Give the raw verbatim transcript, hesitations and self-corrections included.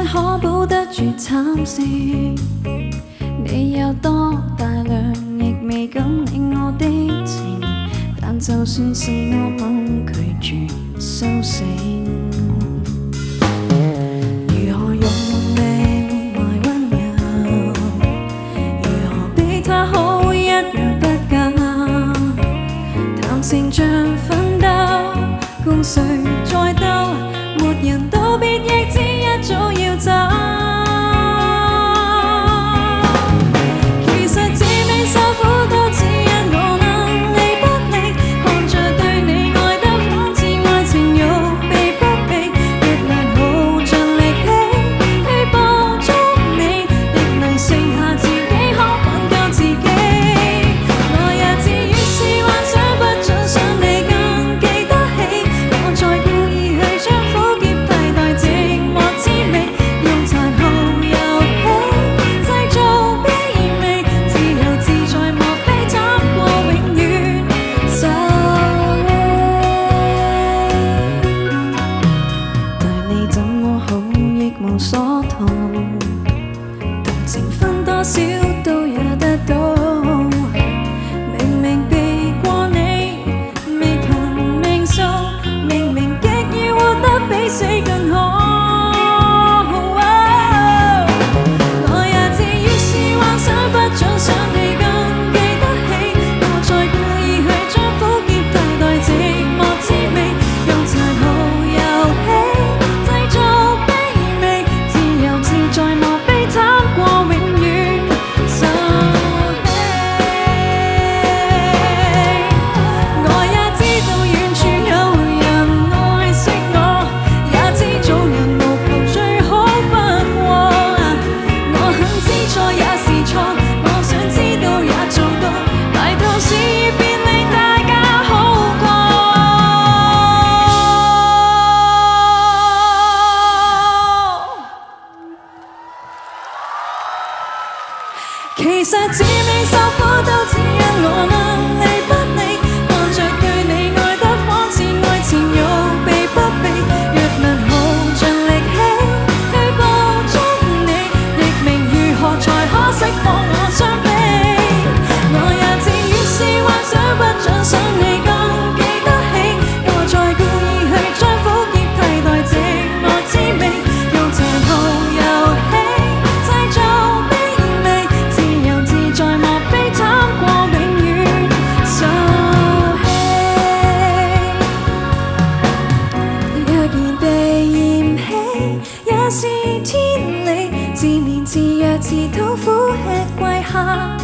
可保得住慘事。你有多大量，亦未敢領我的情。但就算是我猛拒絕蘇醒，如何用命埋溫柔，如何比他好一樣不假。談情像奮鬥，共誰再鬥？沒人道別亦知一早要走。其實自命受苦都只因我能力不力，看着對你愛得仿似愛情欲避不避，亦能耗盡力氣去捕捉你，亦能剩下自己可挽救自己。來日自越是幻想不准想你更記得起，我再故意去將苦澀替代寂寞滋味，用殘酷遊戲製造卑微，自由自在莫非慘過永遠受氣。對你怎麼好亦無所圖，同情分多少都也得到。明明避過你，未憑命數，明明極要活得比死更好。來日自越是幻想不准想你更記得起，我再故意去將苦澀替代寂寞滋味，用殘酷遊戲製造卑微，自由自在莫非慘過永遠受氣。我也知道遠處有人愛惜我，也知做人無求最好不過。我肯知錯也是錯，我想知道也做到，埋頭事業便令大家好過。其實自命受苦都只因我能力不力，看着對你愛得仿似愛情欲避不避，若能耗盡力氣去捕捉你，亦明如何才可釋放我傷悲。來日自越是幻想不准想你更記得起，我再故意去將苦澀替代寂寞滋味，用殘酷遊戲製造卑微，自由自在莫非慘過永遠受氣。若然被嫌棄也是天理，自憐自弱自討苦吃跪下。